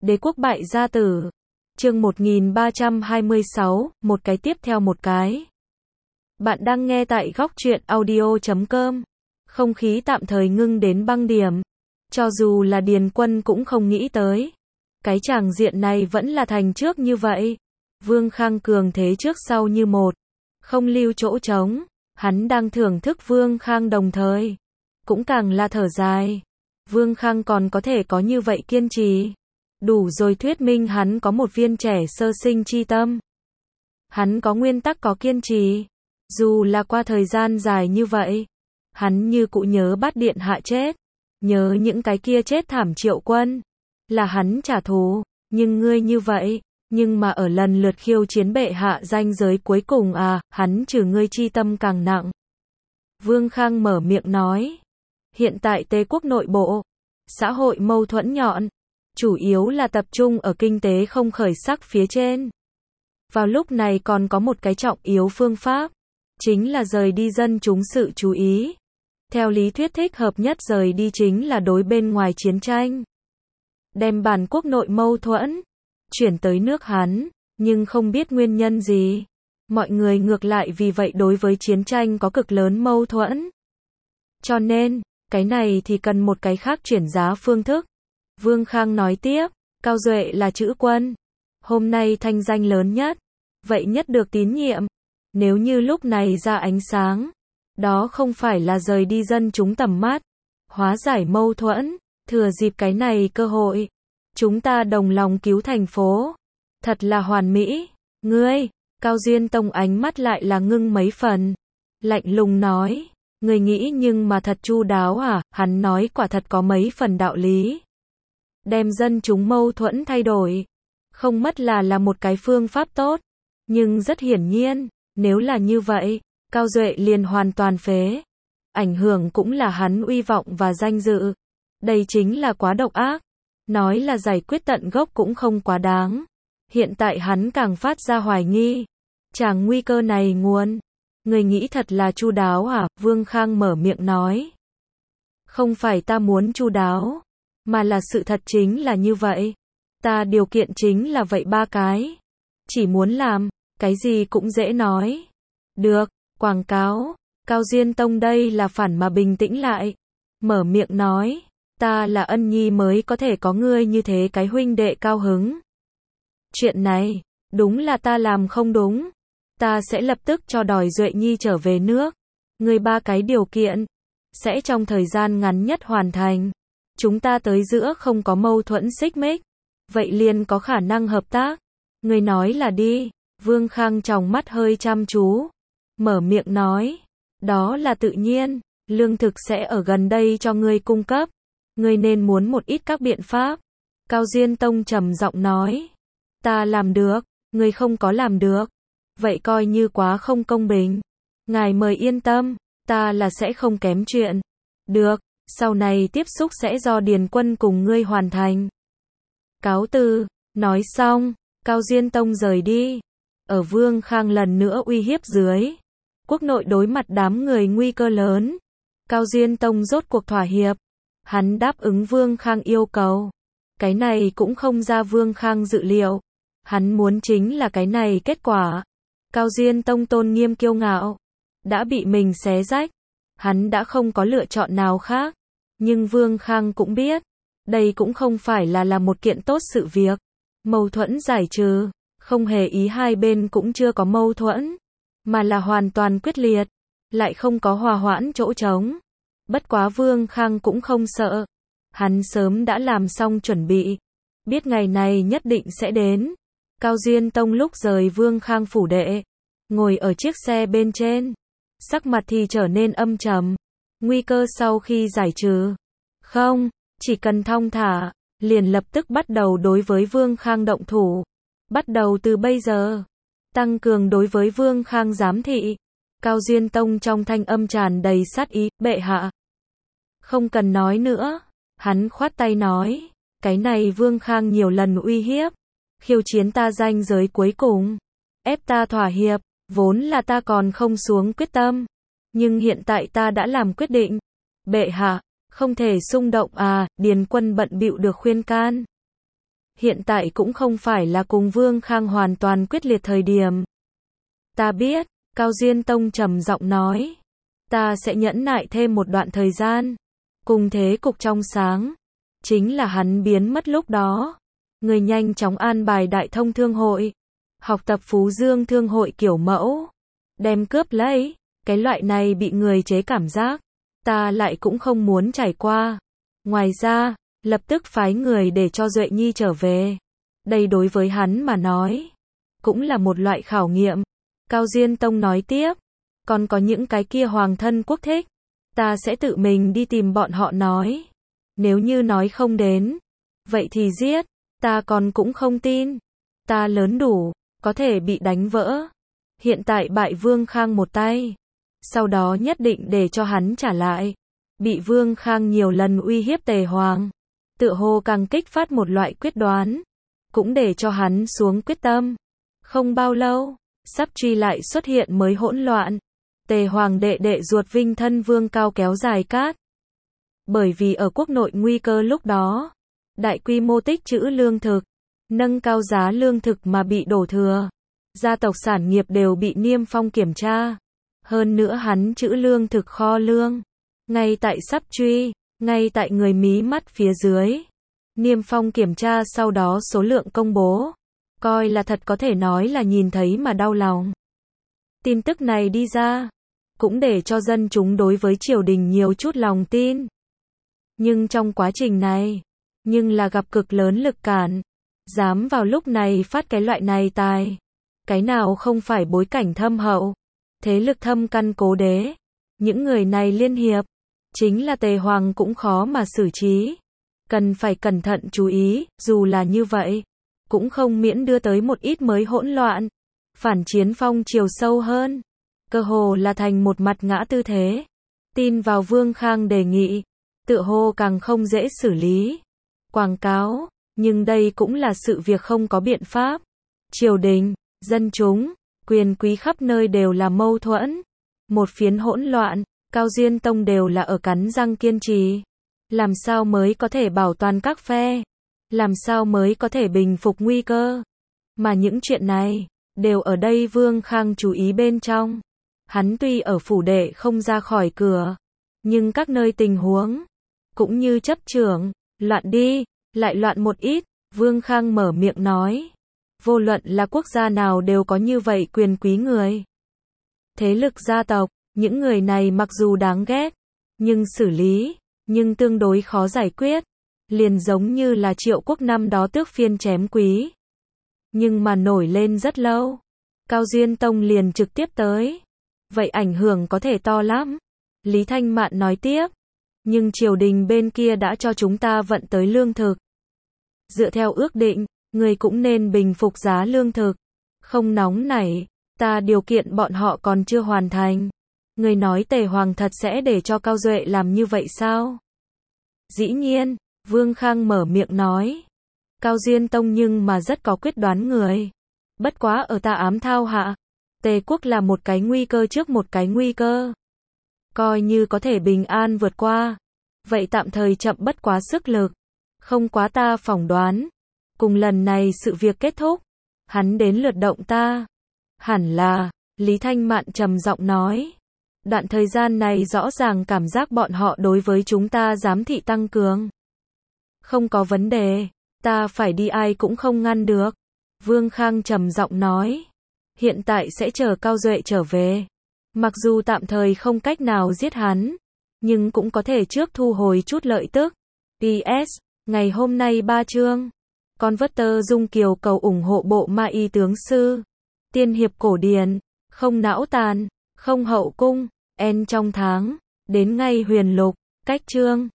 Đế quốc bại gia tử. Chương 1326, một cái tiếp theo một cái. Bạn đang nghe tại góc truyện audio.com. Không khí tạm thời ngưng đến băng điểm. Cho dù là Điền Quân cũng không nghĩ tới. Cái tràng diện này vẫn là thành trước như vậy. Vương Khang cường thế trước sau như một. Không lưu chỗ trống. Hắn đang thưởng thức Vương Khang đồng thời. Cũng càng là thở dài. Vương Khang còn có thể có như vậy kiên trì. Đủ rồi thuyết minh hắn có một viên trẻ sơ sinh chi tâm. Hắn có nguyên tắc, có kiên trì. Dù là qua thời gian dài như vậy, hắn như cụ nhớ Bát Điện Hạ chết, nhớ những cái kia chết thảm Triệu Quân, là hắn trả thù, nhưng ngươi như vậy, nhưng mà ở lần lượt khiêu chiến bệ hạ ranh giới cuối cùng hắn trừ ngươi chi tâm càng nặng. Vương Khang mở miệng nói, hiện tại Tề quốc nội bộ, xã hội mâu thuẫn nhọn, chủ yếu là tập trung ở kinh tế không khởi sắc phía trên. Vào lúc này còn có một cái trọng yếu phương pháp, chính là rời đi dân chúng sự chú ý. Theo lý thuyết thích hợp nhất rời đi chính là đối bên ngoài chiến tranh. Đem bản quốc nội mâu thuẫn, chuyển tới nước hắn, nhưng không biết nguyên nhân gì. Mọi người ngược lại vì vậy đối với chiến tranh có cực lớn mâu thuẫn. Cho nên, cái này thì cần một cái khác chuyển giá phương thức. Vương Khang nói tiếp, Cao Duệ là chữ quân. Hôm nay thanh danh lớn nhất, vậy nhất được tín nhiệm. Nếu như lúc này ra ánh sáng, đó không phải là rời đi dân chúng tầm mắt, hóa giải mâu thuẫn, thừa dịp cái này cơ hội, chúng ta đồng lòng cứu thành phố. Thật là hoàn mỹ. Ngươi, Cao Duyên Tông ánh mắt lại là ngưng mấy phần. Lạnh lùng nói, ngươi nghĩ nhưng mà thật chu đáo hắn nói quả thật có mấy phần đạo lý. Đem dân chúng mâu thuẫn thay đổi, không mất là một cái phương pháp tốt. Nhưng rất hiển nhiên, nếu là như vậy, Cao Duệ liền hoàn toàn phế. Ảnh hưởng cũng là hắn uy vọng và danh dự. Đây chính là quá độc ác. Nói là giải quyết tận gốc cũng không quá đáng. Hiện tại hắn càng phát ra hoài nghi. Chàng nguy cơ này nguồn. Người nghĩ thật là chu đáo Vương Khang mở miệng nói. Không phải ta muốn chu đáo, mà là sự thật chính là như vậy. Ta điều kiện chính là vậy ba cái. Chỉ muốn làm, cái gì cũng dễ nói. Được, quảng cáo. Cao Duyên Tông đây là phản mà bình tĩnh lại. Mở miệng nói, ta là ân nhi mới có thể có ngươi như thế cái huynh đệ cao hứng. Chuyện này, đúng là ta làm không đúng. Ta sẽ lập tức cho đòi Duệ Nhi trở về nước. Ngươi ba cái điều kiện, sẽ trong thời gian ngắn nhất hoàn thành. Chúng ta tới giữa không có mâu thuẫn xích mích. Vậy liền có khả năng hợp tác. Ngươi nói là đi. Vương Khang tròng mắt hơi chăm chú. Mở miệng nói. Đó là tự nhiên. Lương thực sẽ ở gần đây cho ngươi cung cấp. Ngươi nên muốn một ít các biện pháp. Cao Duyên Tông trầm giọng nói. Ta làm được. Ngươi không có làm được. Vậy coi như quá không công bình. Ngài mời yên tâm. Ta là sẽ không kém chuyện. Được. Sau này tiếp xúc sẽ do Điền Quân cùng ngươi hoàn thành. Cáo từ. Nói xong, Cao Duyên Tông rời đi. Ở Vương Khang lần nữa uy hiếp dưới, quốc nội đối mặt đám người nguy cơ lớn. Cao Duyên Tông rốt cuộc thỏa hiệp. Hắn đáp ứng Vương Khang yêu cầu. Cái này cũng không ra Vương Khang dự liệu. Hắn muốn chính là cái này kết quả. Cao Duyên Tông tôn nghiêm kiêu ngạo, đã bị mình xé rách. Hắn đã không có lựa chọn nào khác. Nhưng Vương Khang cũng biết, đây cũng không phải là một kiện tốt sự việc. Mâu thuẫn giải trừ, không hề ý hai bên cũng chưa có mâu thuẫn, mà là hoàn toàn quyết liệt, lại không có hòa hoãn chỗ trống. Bất quá Vương Khang cũng không sợ. Hắn sớm đã làm xong chuẩn bị, biết ngày này nhất định sẽ đến. Cao Duyên Tông lúc rời Vương Khang phủ đệ, ngồi ở chiếc xe bên trên, sắc mặt thì trở nên âm trầm. Nguy cơ sau khi giải trừ, không, chỉ cần thong thả, liền lập tức bắt đầu đối với Vương Khang động thủ. Bắt đầu từ bây giờ, tăng cường đối với Vương Khang giám thị. Cao Duyên Tông trong thanh âm tràn đầy sát ý, bệ hạ. Không cần nói nữa, hắn khoát tay nói, cái này Vương Khang nhiều lần uy hiếp, khiêu chiến ta ranh giới cuối cùng, ép ta thỏa hiệp, vốn là ta còn không xuống quyết tâm. Nhưng hiện tại ta đã làm quyết định. Bệ hạ, không thể xung động Điền Quân bận bịu được khuyên can. Hiện tại cũng không phải là cùng Vương Khang hoàn toàn quyết liệt thời điểm. Ta biết, Cao Diên Tông trầm giọng nói. Ta sẽ nhẫn nại thêm một đoạn thời gian. Cùng thế cục trong sáng. Chính là hắn biến mất lúc đó. Người nhanh chóng an bài Đại Thông Thương hội. Học tập Phú Dương Thương hội kiểu mẫu. Đem cướp lấy. Cái loại này bị người chế cảm giác. Ta lại cũng không muốn trải qua. Ngoài ra, lập tức phái người để cho Duệ Nhi trở về. Đây đối với hắn mà nói. Cũng là một loại khảo nghiệm. Cao Diên Tông nói tiếp. Còn có những cái kia hoàng thân quốc thích. Ta sẽ tự mình đi tìm bọn họ nói. Nếu như nói không đến. Vậy thì giết. Ta còn cũng không tin. Ta lớn đủ. Có thể bị đánh vỡ. Hiện tại bại Vương Khang một tay. Sau đó nhất định để cho hắn trả lại. Bị Vương Khang nhiều lần uy hiếp Tề Hoàng. Tựa hồ càng kích phát một loại quyết đoán. Cũng để cho hắn xuống quyết tâm. Không bao lâu. Sắp truy lại xuất hiện mới hỗn loạn. Tề Hoàng đệ đệ ruột Vinh thân Vương Cao kéo dài cát. Bởi vì ở quốc nội nguy cơ lúc đó. Đại quy mô tích trữ lương thực. Nâng cao giá lương thực mà bị đổ thừa. Gia tộc sản nghiệp đều bị Niêm Phong kiểm tra. Hơn nữa hắn trữ lương thực kho lương. Ngay tại sắp truy. Ngay tại người mí mắt phía dưới. Niêm Phong kiểm tra sau đó số lượng công bố. Coi là thật có thể nói là nhìn thấy mà đau lòng. Tin tức này đi ra. Cũng để cho dân chúng đối với triều đình nhiều chút lòng tin. Nhưng trong quá trình này. Nhưng là gặp cực lớn lực cản. Dám vào lúc này phát cái loại này tài. Cái nào không phải bối cảnh thâm hậu. Thế lực thâm căn cố đế. Những người này liên hiệp. Chính là Tề Hoàng cũng khó mà xử trí. Cần phải cẩn thận chú ý. Dù là như vậy. Cũng không miễn đưa tới một ít mới hỗn loạn. Phản chiến phong chiều sâu hơn. Cơ hồ là thành một mặt ngã tư thế. Tin vào Vương Khang đề nghị. Tựa hồ càng không dễ xử lý. Quảng cáo. Nhưng đây cũng là sự việc không có biện pháp. Triều đình, dân chúng, quyền quý khắp nơi đều là mâu thuẫn. Một phiến hỗn loạn. Cao Diên Tông đều là ở cắn răng kiên trì. Làm sao mới có thể bảo toàn các phe? Làm sao mới có thể bình phục nguy cơ? Mà những chuyện này, đều ở đây Vương Khang chú ý bên trong. Hắn tuy ở phủ đệ không ra khỏi cửa, nhưng các nơi tình huống, cũng như chấp trưởng, loạn đi, lại loạn một ít, Vương Khang mở miệng nói. Vô luận là quốc gia nào đều có như vậy quyền quý người. Thế lực gia tộc, những người này mặc dù đáng ghét, nhưng xử lý, nhưng tương đối khó giải quyết. Liền giống như là Triệu Quốc năm đó tước phiên chém quý. Nhưng mà nổi lên rất lâu. Cao Diên Tông liền trực tiếp tới. Vậy ảnh hưởng có thể to lắm. Lý Thanh Mạn nói tiếp. Nhưng triều đình bên kia đã cho chúng ta vận tới lương thực. Dựa theo ước định, người cũng nên bình phục giá lương thực. Không nóng nảy, ta điều kiện bọn họ còn chưa hoàn thành. Người nói Tề Hoàng thật sẽ để cho Cao Duệ làm như vậy sao? Dĩ nhiên, Vương Khang mở miệng nói. Cao Diên Tông nhưng mà rất có quyết đoán người. Bất quá ở ta ám thao hạ. Tề quốc là một cái nguy cơ trước một cái nguy cơ. Coi như có thể bình an vượt qua. Vậy tạm thời chậm bất quá sức lực. Không quá ta phỏng đoán. Cùng lần này sự việc kết thúc. Hắn đến lượt động ta. Hẳn là, Lý Thanh Mạn trầm giọng nói. Đoạn thời gian này rõ ràng cảm giác bọn họ đối với chúng ta giám thị tăng cường. Không có vấn đề. Ta phải đi ai cũng không ngăn được. Vương Khang trầm giọng nói. Hiện tại sẽ chờ Cao Duệ trở về. Mặc dù tạm thời không cách nào giết hắn. Nhưng cũng có thể trước thu hồi chút lợi tức. PS. Ngày hôm nay 3 chương. Converter Dung Kiều cầu ủng hộ bộ ma y tướng sư. Tiên hiệp cổ điển. Không não tàn. Không hậu cung. En trong tháng. Đến ngay huyền lục. Cách chương.